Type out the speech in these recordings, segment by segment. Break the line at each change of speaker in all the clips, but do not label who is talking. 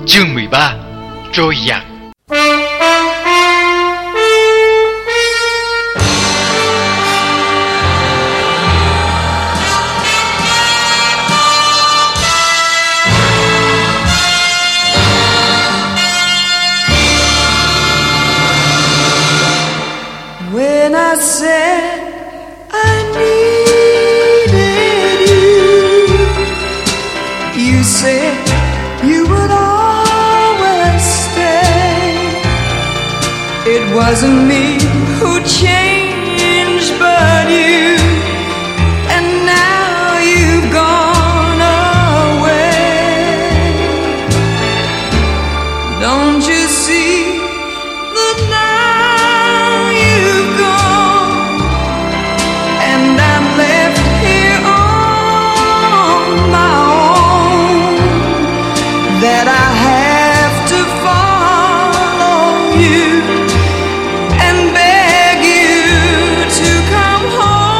Chương 13. Trôi giạt.
When I said I needed you, you said you would always stay. It wasn't me who changed but you, and now you've gone away. Don't you see that now you've gone, and I'm left here on my own, that I have to follow you and beg you to come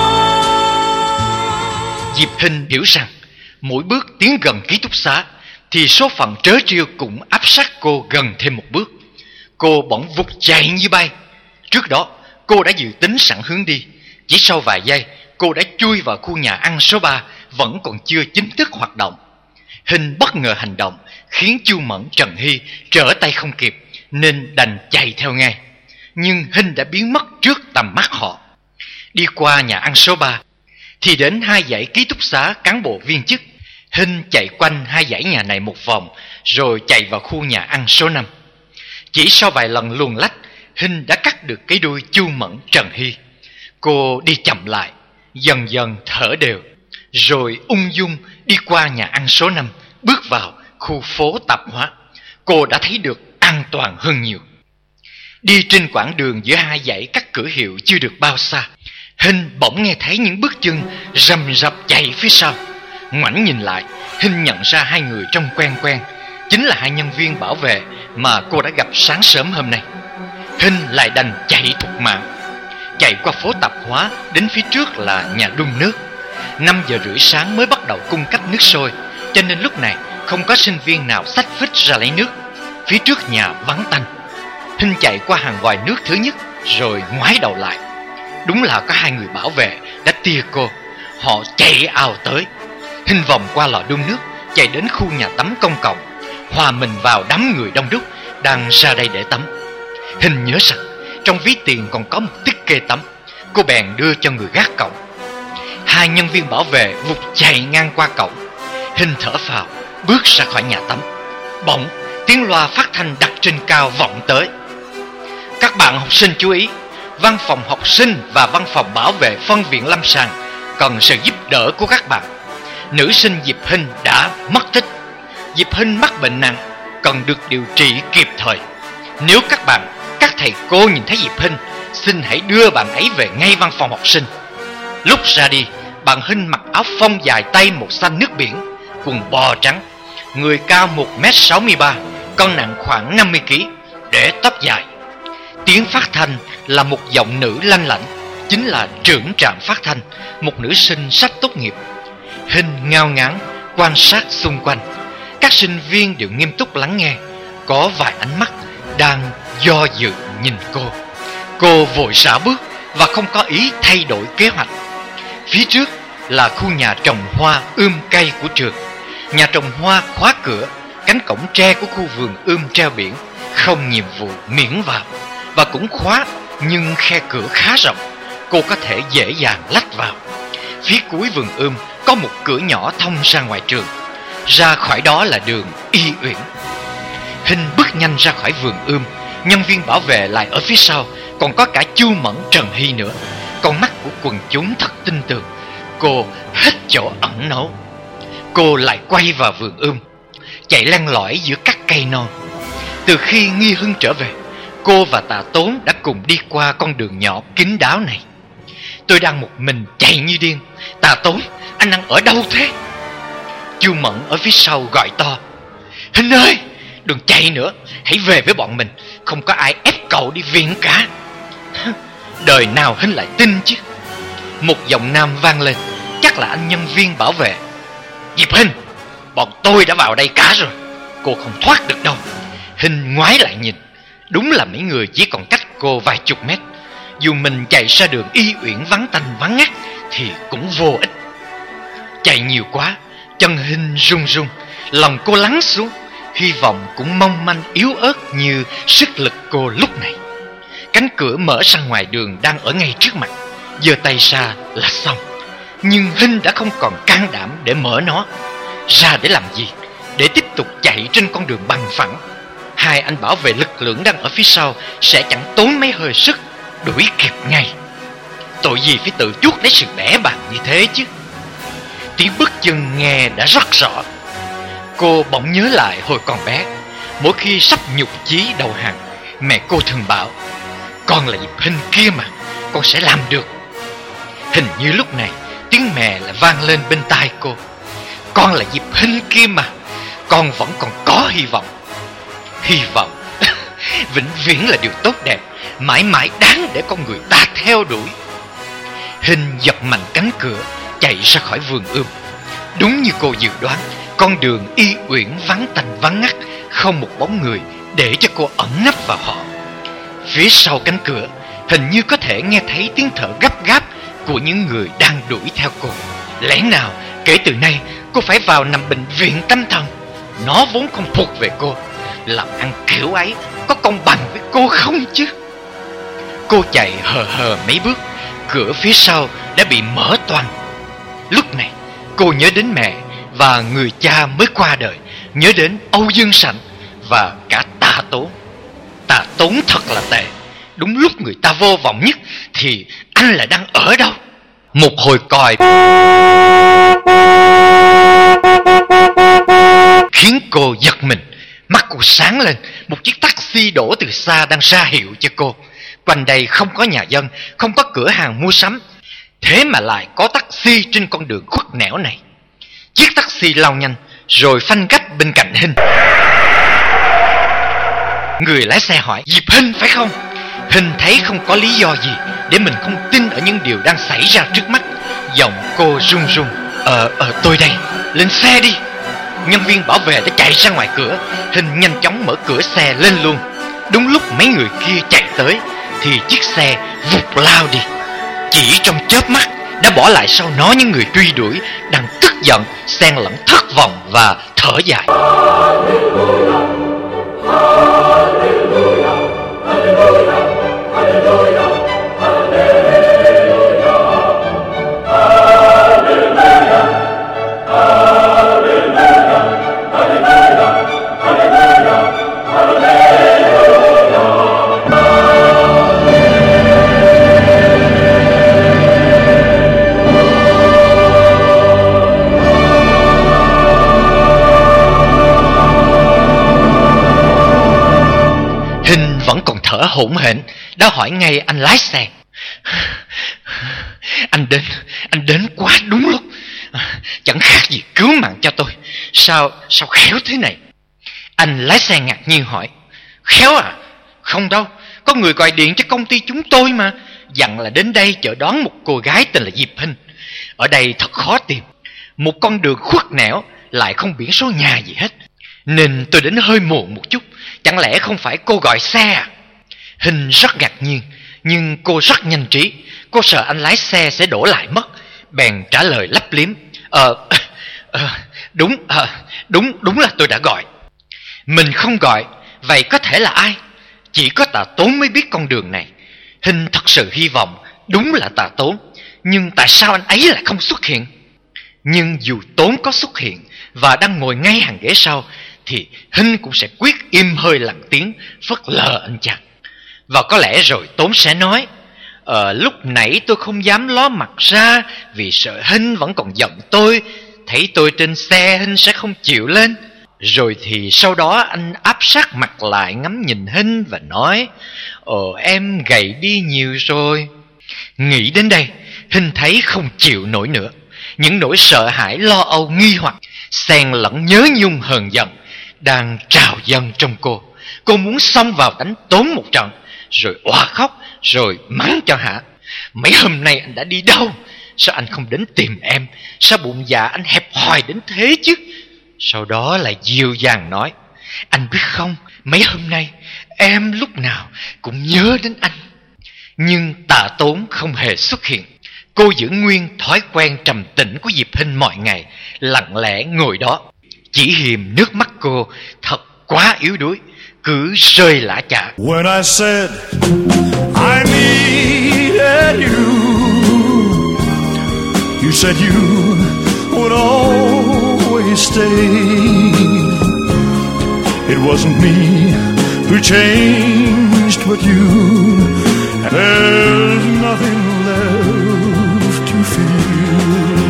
home.
Diệp Hinh hiểu rằng mỗi bước tiến gần ký túc xá thì số phận trớ trêu cũng áp sát cô gần thêm một bước. Cô bỗng vụt chạy như bay. Trước đó cô đã dự tính sẵn hướng đi. Chỉ sau vài giây cô đã chui vào khu nhà ăn số 3 vẫn còn chưa chính thức hoạt động. Hinh bất ngờ hành động khiến Chu Mẫn, Trần Hy trở tay không kịp nên đành chạy theo ngay. Nhưng Hinh đã biến mất trước tầm mắt họ. Đi qua nhà ăn số 3 thì đến 2 dãy ký túc xá cán bộ viên chức. Hinh chạy quanh 2 dãy nhà này một vòng rồi chạy vào khu nhà ăn số 5. Chỉ sau vài lần luồn lách, Hinh đã cắt được cái đuôi Chu Mẫn, Trần Hy. Cô đi chậm lại, dần dần thở đều, rồi ung dung đi qua nhà ăn số 5, bước vào khu phố tạp hóa. Cô đã thấy được an toàn hơn nhiều. Đi trên quãng đường giữa 2 dãy các cửa hiệu chưa được bao xa, Hinh bỗng nghe thấy những bước chân rầm rập chạy phía sau. Ngoảnh nhìn lại, Hinh nhận ra 2 người trông quen quen, chính là 2 nhân viên bảo vệ mà cô đã gặp sáng sớm hôm nay. Hinh lại đành chạy thục mạng, chạy qua phố tạp hóa đến phía trước là nhà đun nước. 5 giờ rưỡi sáng mới bắt đầu cung cấp nước sôi, cho nên lúc này không có sinh viên nào xách phích ra lấy nước. Phía trước nhà vắng tanh. Hinh chạy qua hàng vòi nước thứ nhất rồi ngoái đầu lại. Đúng là có 2 người bảo vệ đã tia cô. Họ chạy ào tới. Hinh vòng qua lò đun nước, chạy đến khu nhà tắm công cộng, hòa mình vào đám người đông đúc đang ra đây để tắm. Hinh nhớ rằng trong ví tiền còn có một tích kê tắm. Cô bèn đưa cho người gác cổng. 2 nhân viên bảo vệ vụt chạy ngang qua cổng. Hinh thở phào bước ra khỏi nhà tắm. Bỗng tiếng loa phát thanh đặt trên cao vọng tới. Các bạn học sinh chú ý, văn phòng học sinh và văn phòng bảo vệ phân viện lâm sàng cần sự giúp đỡ của các bạn. Nữ sinh Diệp Hinh đã mất tích. Diệp Hinh mắc bệnh nặng, cần được điều trị kịp thời. Nếu các thầy cô nhìn thấy Diệp Hinh, xin hãy đưa bạn ấy về ngay văn phòng học sinh. Lúc ra đi, bạn Hinh mặc áo phông dài tay màu xanh nước biển, quần bò trắng, người cao 1m63, cân nặng khoảng 50kg, để tóc dài. Tiếng phát thanh là một giọng nữ lanh lảnh, chính là trưởng trạm phát thanh, một nữ sinh sắp tốt nghiệp. Hinh ngao ngán quan sát xung quanh. Các sinh viên đều nghiêm túc lắng nghe. Có vài ánh mắt đang do dự nhìn cô. Cô vội rảo bước và không có ý thay đổi kế hoạch. Phía trước là khu nhà trồng hoa cây của trường. Nhà trồng hoa khóa cửa, cánh cổng tre của khu vườn treo biển không nhiệm vụ miễn vào, và cũng khóa, nhưng khe cửa khá rộng, cô có thể dễ dàng lách vào. Phía cuối vườn có một cửa nhỏ thông ra ngoài trường. Ra khỏi đó là đường Y Uyển. Hinh bước nhanh ra khỏi vườn nhân viên bảo vệ lại ở phía sau, còn có cả Chu Mẫn, Trần Hy nữa. Con mắt của quần chúng thật tinh tường. Cô hết chỗ ẩn náu. Cô lại quay vào vườn chạy len lỏi giữa các cây non. Từ khi Nghi Hưng trở về, cô và Tạ Tốn đã cùng đi qua con đường nhỏ kín đáo này. Tôi đang một mình chạy như điên. Tạ Tốn, anh đang ở đâu thế? Chu Mẫn ở phía sau gọi to. Hinh ơi, đừng chạy nữa, hãy về với bọn mình. Không có ai ép cậu đi viện cả. Đời nào Hinh lại tin chứ. Một giọng nam vang lên, chắc là anh nhân viên bảo vệ. Diệp Hinh, bọn tôi đã vào đây cả rồi. Cô không thoát được đâu. Hình ngoái lại nhìn, đúng là mấy người chỉ còn cách cô vài chục mét. Dù mình chạy ra đường Y Uyển vắng tanh vắng ngắt thì cũng vô ích. Chạy nhiều quá, chân Hình run run, lòng cô lắng xuống. Hy vọng cũng mong manh yếu ớt như sức lực cô lúc này. Cánh cửa mở sang ngoài đường đang ở ngay trước mặt. Giơ tay ra là xong. Nhưng Hình đã không còn can đảm để mở nó. Ra để làm gì? Để tiếp tục chạy trên con đường bằng phẳng. Hai anh bảo vệ lực lượng đang ở phía sau sẽ chẳng tốn mấy hơi sức đuổi kịp ngay. Tội gì phải tự chuốc lấy sự bẽ bàng như thế chứ. Tiếng bước chân nghe đã rất rõ. Cô bỗng nhớ lại hồi còn bé, mỗi khi sắp nhục chí đầu hàng, mẹ cô thường bảo: con là Diệp Hinh kia mà, con sẽ làm được. Hình như lúc này tiếng mẹ lại vang lên bên tai cô: con là Diệp Hinh kia mà, con vẫn còn có hy vọng. Hy vọng vĩnh viễn là điều tốt đẹp, mãi mãi đáng để con người ta theo đuổi. Hình giật mạnh cánh cửa, chạy ra khỏi vườn ươm. Đúng như cô dự đoán, con đường Y Uyển vắng tanh vắng ngắt, không một bóng người để cho cô ẩn nấp vào họ. Phía sau cánh cửa, hình như có thể nghe thấy tiếng thở gấp gáp của những người đang đuổi theo cô. Lẽ nào kể từ nay cô phải vào nằm bệnh viện tâm thần? Nó vốn không thuộc về cô. Làm ăn kiểu ấy có công bằng với cô không chứ? Cô chạy hờ hờ mấy bước, cửa phía sau đã bị mở toang. Lúc này cô nhớ đến mẹ và người cha mới qua đời, nhớ đến Âu Dương Sảnh và cả Tạ Tốn. Tạ Tốn thật là tệ. Đúng lúc người ta vô vọng nhất thì anh lại đang ở đâu? Một hồi còi khiến cô giật mình. Mắt cô sáng lên. Một chiếc taxi đổ từ xa đang ra hiệu cho cô. Quanh đây không có nhà dân, không có cửa hàng mua sắm, thế mà lại có taxi trên con đường khuất nẻo này. Chiếc taxi lao nhanh rồi phanh gấp bên cạnh Hinh. Người lái xe hỏi: Diệp Hinh phải không? Hinh thấy không có lý do gì để mình không tin ở những điều đang xảy ra trước mắt. Giọng cô run run: tôi đây, lên xe đi. Nhân viên bảo vệ đã chạy ra ngoài cửa. Hinh nhanh chóng mở cửa xe lên luôn. Đúng lúc mấy người kia chạy tới thì chiếc xe vụt lao đi. Chỉ trong chớp mắt đã bỏ lại sau nó những người truy đuổi đang tức giận, xen lẫn thất vọng và thở dài. Vẫn còn thở hổn hển, đã hỏi ngay anh lái xe: Anh đến quá đúng lúc, chẳng khác gì cứu mạng cho tôi. Sao khéo thế này? Anh lái xe ngạc nhiên hỏi: Khéo à? Không đâu, có người gọi điện cho công ty chúng tôi mà, dặn là đến đây chở đón một cô gái tên là Diệp Hinh. Ở đây thật khó tìm, một con đường khuất nẻo, lại không biển số nhà gì hết, nên tôi đến hơi muộn một chút. Chẳng lẽ không phải cô gọi xe à? Hinh rất ngạc nhiên, nhưng cô rất nhanh trí. Cô sợ anh lái xe sẽ đổ lại mất, bèn trả lời lấp liếm: Đúng là tôi đã gọi. Mình không gọi, vậy có thể là ai? Chỉ có Tạ Tốn mới biết con đường này. Hinh thật sự hy vọng đúng là Tạ Tốn, nhưng tại sao anh ấy lại không xuất hiện? Nhưng dù Tốn có xuất hiện và đang ngồi ngay hàng ghế sau thì Hinh cũng sẽ quyết im hơi lặng tiếng, phớt lờ anh chàng. Và có lẽ rồi Tốn sẽ nói: lúc nãy tôi không dám ló mặt ra vì sợ Hinh vẫn còn giận tôi. Thấy tôi trên xe Hinh sẽ không chịu lên. Rồi thì sau đó anh áp sát mặt lại ngắm nhìn Hinh và nói: em gầy đi nhiều rồi. Nghĩ đến đây, Hinh thấy không chịu nổi nữa. Những nỗi sợ hãi, lo âu, nghi hoặc xen lẫn nhớ nhung hờn giận đang trào dâng trong cô. Cô muốn xông vào đánh Tốn một trận, rồi òa khóc, rồi mắng cho hả: Mấy hôm nay anh đã đi đâu? Sao anh không đến tìm em? Sao bụng dạ anh hẹp hòi đến thế chứ? Sau đó lại dịu dàng nói: Anh biết không, mấy hôm nay em lúc nào cũng nhớ đến anh. Nhưng Tạ Tốn không hề xuất hiện. Cô giữ nguyên thói quen trầm tĩnh của Diệp Hinh mọi ngày, lặng lẽ ngồi đó. Chỉ hiềm nước mắt cô thật quá yếu đuối, cứ rơi lã chả.
When I said I needed you, you said you would always stay. It wasn't me who changed but you. There's nothing left to fear.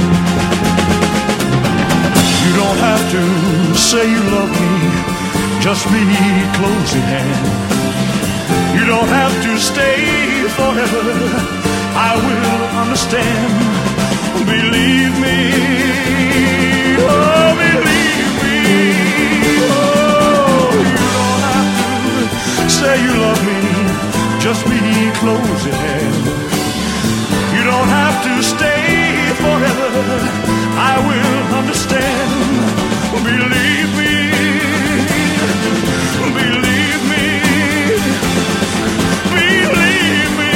You don't have to say you love me, just be close at hand. You don't have to stay forever, I will understand. Believe me, oh believe me. Oh, you don't have to say you love me, just be close at hand. You don't have to stay forever, I will understand. Believe me, believe me, believe me.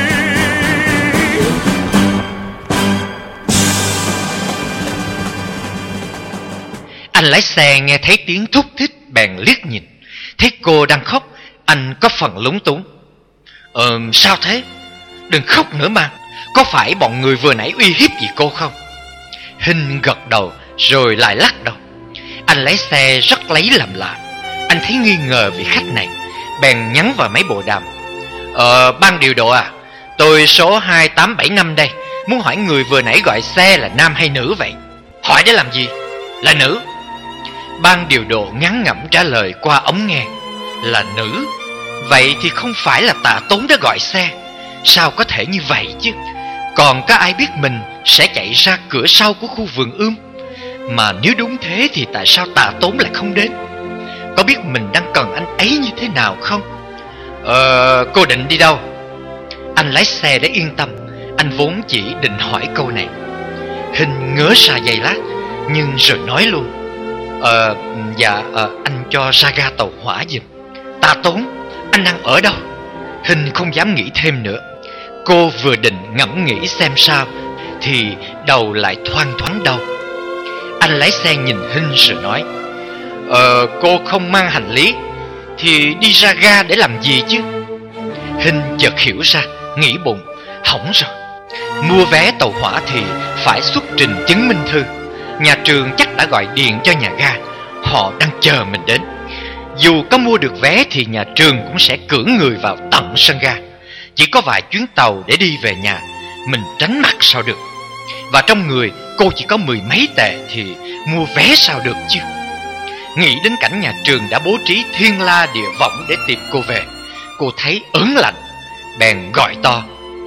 Anh lái xe nghe thấy tiếng thúc thích bèn liếc nhìn. Thấy cô đang khóc, anh có phần lúng túng. Sao thế? Đừng khóc nữa mà. Có phải bọn người vừa nãy uy hiếp gì cô không? Hinh gật đầu rồi lại lắc đầu. Anh lái xe rất lấy làm lạ. Anh thấy nghi ngờ vị khách này, bèn nhắn vào máy bộ đàm. Ban điều độ à, tôi số 2875 đây, muốn hỏi người vừa nãy gọi xe là nam hay nữ vậy? Hỏi để làm gì? Là nữ. Ban điều độ ngắn ngẩm trả lời qua ống nghe. Là nữ. Vậy thì không phải là Tạ Tốn đã gọi xe. Sao có thể như vậy chứ? Còn có ai biết mình sẽ chạy ra cửa sau của khu vườn ươm? Mà nếu đúng thế thì tại sao Tạ Tốn lại không đến? Có biết mình đang cần anh ấy như thế nào không? Cô định đi đâu? Anh lái xe để yên tâm. Anh vốn chỉ định hỏi câu này. Hinh ngớ ra giây lát, nhưng rồi nói luôn. Anh cho ra ga tàu hỏa giùm. Tạ Tốn, anh đang ở đâu? Hinh không dám nghĩ thêm nữa. Cô vừa định ngẫm nghĩ xem sao thì đầu lại thoang thoáng đau. Anh lái xe nhìn Hinh rồi nói. Cô không mang hành lý thì đi ra ga để làm gì chứ? Hinh chợt hiểu ra, nghĩ bụng, hỏng rồi. Mua vé tàu hỏa thì phải xuất trình chứng minh thư. Nhà trường chắc đã gọi điện cho nhà ga, họ đang chờ mình đến. Dù có mua được vé thì nhà trường cũng sẽ cử người vào tận sân ga. Chỉ có vài chuyến tàu để đi về nhà, mình tránh mặt sao được. Và trong người cô chỉ có 10 mấy tệ thì mua vé sao được chứ? Nghĩ đến cảnh nhà trường đã bố trí thiên la địa võng để tìm cô về, cô thấy ớn lạnh, bèn gọi to.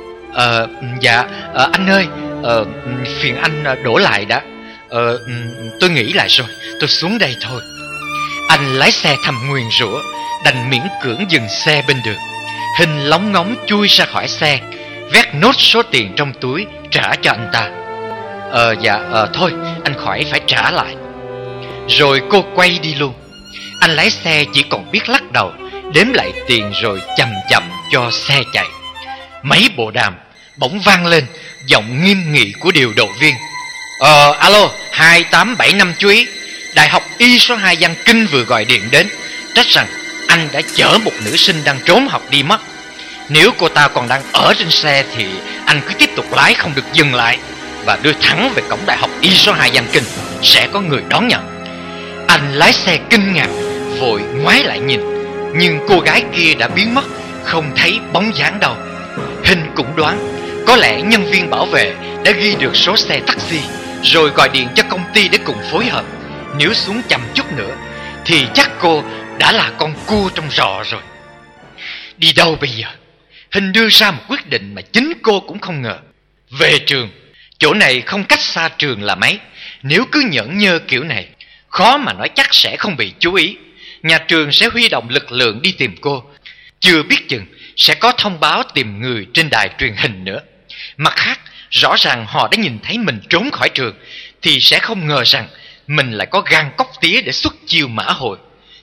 Anh ơi, phiền anh đổ lại đã. Tôi nghĩ lại rồi, tôi xuống đây thôi. Anh lái xe thầm nguyền rủa, đành miễn cưỡng dừng xe bên đường. Hinh lóng ngóng chui ra khỏi xe, vét nốt số tiền trong túi trả cho anh ta. Thôi, anh khỏi phải trả lại. Rồi cô quay đi luôn. Anh lái xe chỉ còn biết lắc đầu, đếm lại tiền rồi chậm chậm cho xe chạy. Máy bộ đàm bỗng vang lên giọng nghiêm nghị của điều độ viên. Alo, 2875 chú ý, Đại học Y số 2 Văn Kinh vừa gọi điện đến, trách rằng anh đã chở một nữ sinh đang trốn học đi mất. Nếu cô ta còn đang ở trên xe thì anh cứ tiếp tục lái, không được dừng lại, và đưa thẳng về cổng Đại học Y số 2 Văn Kinh, sẽ có người đón nhận. Anh lái xe kinh ngạc, vội ngoái lại nhìn, nhưng cô gái kia đã biến mất, không thấy bóng dáng đâu. Hinh cũng đoán có lẽ nhân viên bảo vệ đã ghi được số xe taxi, rồi gọi điện cho công ty để cùng phối hợp. Nếu xuống chậm chút nữa thì chắc cô đã là con cua trong rọ rồi. Đi đâu bây giờ? Hinh đưa ra một quyết định mà chính cô cũng không ngờ. Về trường. Chỗ này không cách xa trường là mấy. Nếu cứ nhởn nhơ kiểu này, khó mà nói chắc sẽ không bị chú ý. Nhà trường sẽ huy động lực lượng đi tìm cô. Chưa biết chừng sẽ có thông báo tìm người trên đài truyền hình nữa. Mặt khác, rõ ràng họ đã nhìn thấy mình trốn khỏi trường, thì sẽ không ngờ rằng mình lại có gan cóc tía để xuất chiêu mã hội.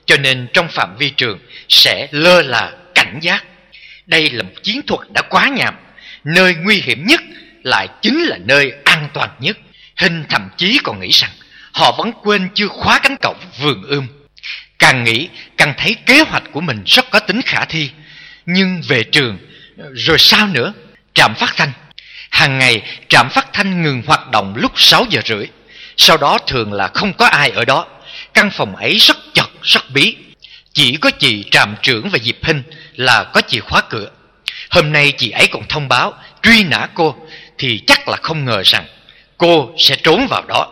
cho nên trong phạm vi trường sẽ lơ là cảnh giác. Đây là một chiến thuật đã quá nhàm. Nơi nguy hiểm nhất lại chính là nơi an toàn nhất. Hinh thậm chí còn nghĩ rằng họ vẫn quên chưa khóa cánh cổng vườn ươm. Càng nghĩ càng thấy kế hoạch của mình rất có tính khả thi. Nhưng về trường rồi sao nữa? Trạm phát thanh. Hàng ngày trạm phát thanh ngừng hoạt động lúc 6 giờ rưỡi. Sau đó thường là không có ai ở đó. Căn phòng ấy rất chật, rất bí. Chỉ có chị trạm trưởng và Diệp Hinh là có chìa khóa cửa. Hôm nay chị ấy còn thông báo truy nã cô, thì chắc là không ngờ rằng cô sẽ trốn vào đó.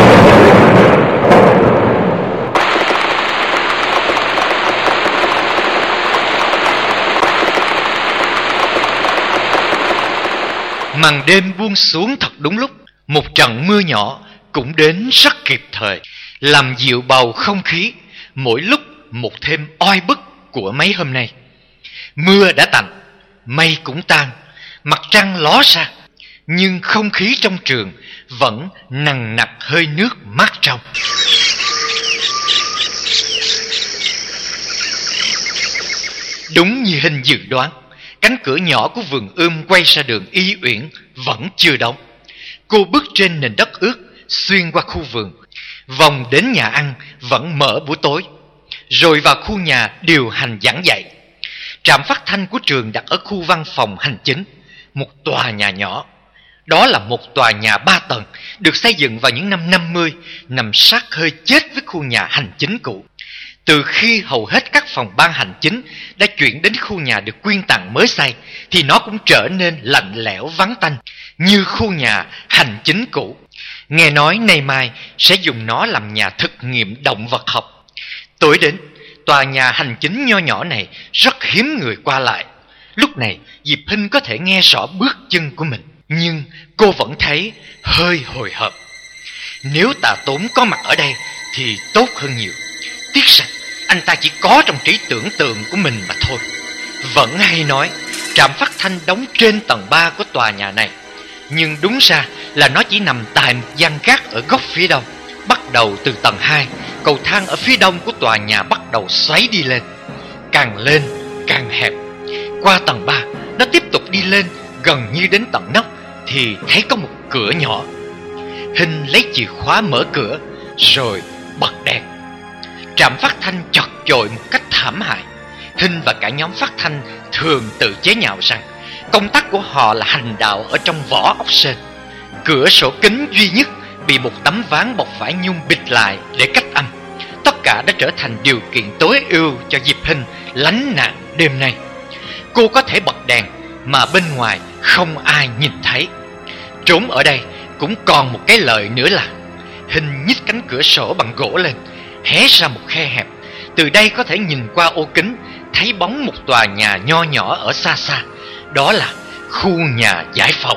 Màn đêm buông xuống thật đúng lúc. Một trận mưa nhỏ cũng đến rất kịp thời, làm dịu bầu không khí mỗi lúc một thêm oi bức của mấy hôm nay. Mưa đã tạnh, mây cũng tan, mặt trăng ló ra, nhưng không khí trong trường vẫn nằng nặc hơi nước mát trong. Đúng như Hinh dự đoán, cánh cửa nhỏ của vườn ươm quay ra đường Y Uyển vẫn chưa đóng. Cô bước trên nền đất ướt, xuyên qua khu vườn, vòng đến nhà ăn vẫn mở buổi tối, rồi vào khu nhà điều hành giảng dạy. Trạm phát thanh của trường đặt ở khu văn phòng hành chính, một tòa nhà nhỏ. Đó là một tòa nhà 3 tầng, được xây dựng vào những năm 50, nằm sát hơi chết với khu nhà hành chính cũ. Từ khi hầu hết các phòng ban hành chính đã chuyển đến khu nhà được quyên tặng mới xây, thì nó cũng trở nên lạnh lẽo vắng tanh như khu nhà hành chính cũ. Nghe nói nay mai sẽ dùng nó làm nhà thực nghiệm động vật học. Tối đến, tòa nhà hành chính nho nhỏ này rất hiếm người qua lại. Lúc này Diệp Hinh có thể nghe rõ bước chân của mình, nhưng cô vẫn thấy hơi hồi hộp. Nếu Tà Tốn có mặt ở đây thì tốt hơn nhiều. Tiếc rằng anh ta chỉ có trong trí tưởng tượng của mình mà thôi. Vẫn hay nói trạm phát thanh đóng trên tầng 3 của tòa nhà này, nhưng đúng ra là nó chỉ nằm tại một gian gác ở góc phía đông. Bắt đầu từ tầng 2, cầu thang ở phía đông của tòa nhà bắt đầu xoáy đi lên. Càng lên càng hẹp. Qua tầng 3, nó tiếp tục đi lên gần như đến tận nóc thì thấy có một cửa nhỏ. Hinh lấy chìa khóa mở cửa rồi bật đèn. Trạm phát thanh chật chội một cách thảm hại. Hinh và cả nhóm phát thanh thường tự chế nhạo rằng công tác của họ là hành đạo ở trong vỏ ốc sên. Cửa sổ kính duy nhất bị một tấm ván bọc vải nhung bịt lại để cách âm. Tất cả đã trở thành điều kiện tối ưu cho Diệp Hinh lánh nạn đêm nay. Cô có thể bật đèn mà bên ngoài không ai nhìn thấy. Trốn ở đây cũng còn một cái lợi nữa là Hinh nhích cánh cửa sổ bằng gỗ lên, hé ra một khe hẹp. Từ đây có thể nhìn qua ô kính, thấy bóng một tòa nhà nho nhỏ ở xa xa. Đó là khu nhà giải phẫu.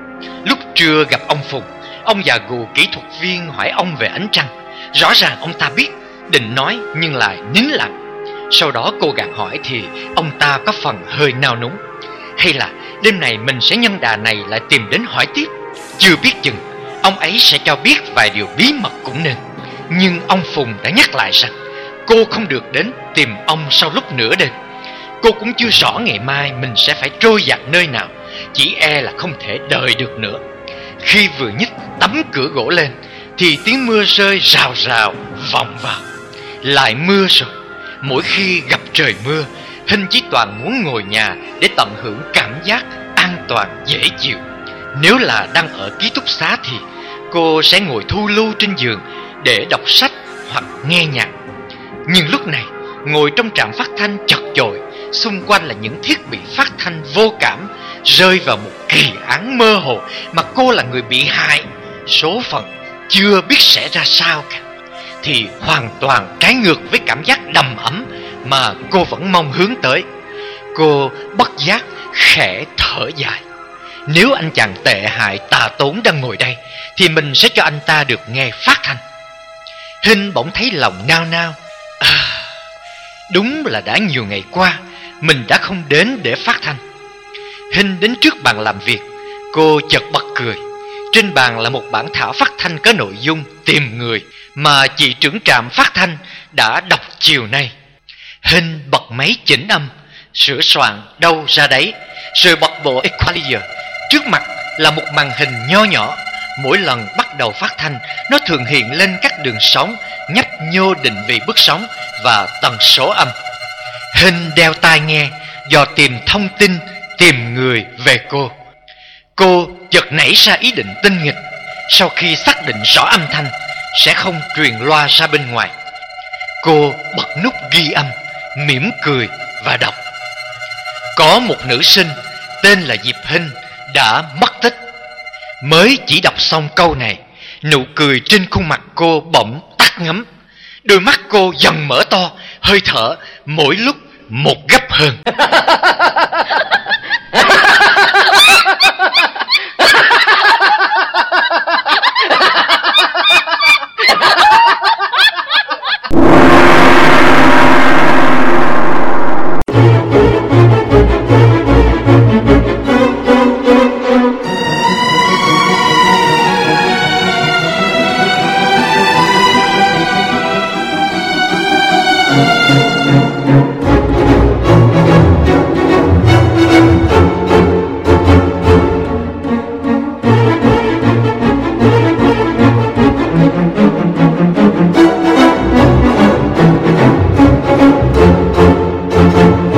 Lúc trưa gặp ông Phùng, ông già gù kỹ thuật viên hỏi ông về ánh trăng. Rõ ràng ông ta biết, định nói nhưng lại nín lặng. Sau đó cô gạt hỏi thì ông ta có phần hơi nao núng. Hay là đêm này mình sẽ nhân đà này lại tìm đến hỏi tiếp. Chưa biết chừng ông ấy sẽ cho biết vài điều bí mật cũng nên. Nhưng ông Phùng đã nhắc lại rằng cô không được đến tìm ông sau lúc nửa đêm. Cô cũng chưa rõ ngày mai mình sẽ phải trôi dạt nơi nào, chỉ e là không thể đợi được nữa. Khi vừa nhích tấm cửa gỗ lên thì tiếng mưa rơi rào rào vọng vào. Lại mưa rồi. Mỗi khi gặp trời mưa, Hinh chỉ toàn muốn ngồi nhà để tận hưởng cảm giác an toàn dễ chịu. Nếu là đang ở ký túc xá thì cô sẽ ngồi thu lưu trên giường để đọc sách hoặc nghe nhạc. Nhưng lúc này, ngồi trong trạm phát thanh chật chội, xung quanh là những thiết bị phát thanh vô cảm, rơi vào một kỳ án mơ hồ mà cô là người bị hại, số phận chưa biết sẽ ra sao cả, thì hoàn toàn trái ngược với cảm giác đầm ấm mà cô vẫn mong hướng tới. Cô bất giác khẽ thở dài. Nếu anh chàng tệ hại Tà Tốn đang ngồi đây thì mình sẽ cho anh ta được nghe phát thanh. Hinh bỗng thấy lòng nao nao. Đúng là đã nhiều ngày qua mình đã không đến để phát thanh. Hinh đến trước bàn làm việc. Cô chợt bật cười. Trên bàn là một bản thảo phát thanh có nội dung tìm người mà chị trưởng trạm phát thanh đã đọc chiều nay. Hình bật máy chỉnh âm, sửa soạn đâu ra đấy, rồi bật bộ equalizer. Trước mặt là một màn hình nho nhỏ. Mỗi lần bắt đầu phát thanh, nó thường hiện lên các đường sóng, nhấp nhô định vị bước sóng và tần số âm. Hình đeo tai nghe, dò tìm thông tin, tìm người về cô. Cô chợt nảy ra ý định tinh nghịch. Sau khi xác định rõ âm thanh sẽ không truyền loa ra bên ngoài, cô bật nút ghi âm, mỉm cười và đọc. Có một nữ sinh tên là Diệp Hinh đã mất tích. Mới chỉ đọc xong câu này, nụ cười trên khuôn mặt cô bỗng tắt ngấm. Đôi mắt cô dần mở to, hơi thở mỗi lúc một gấp hơn.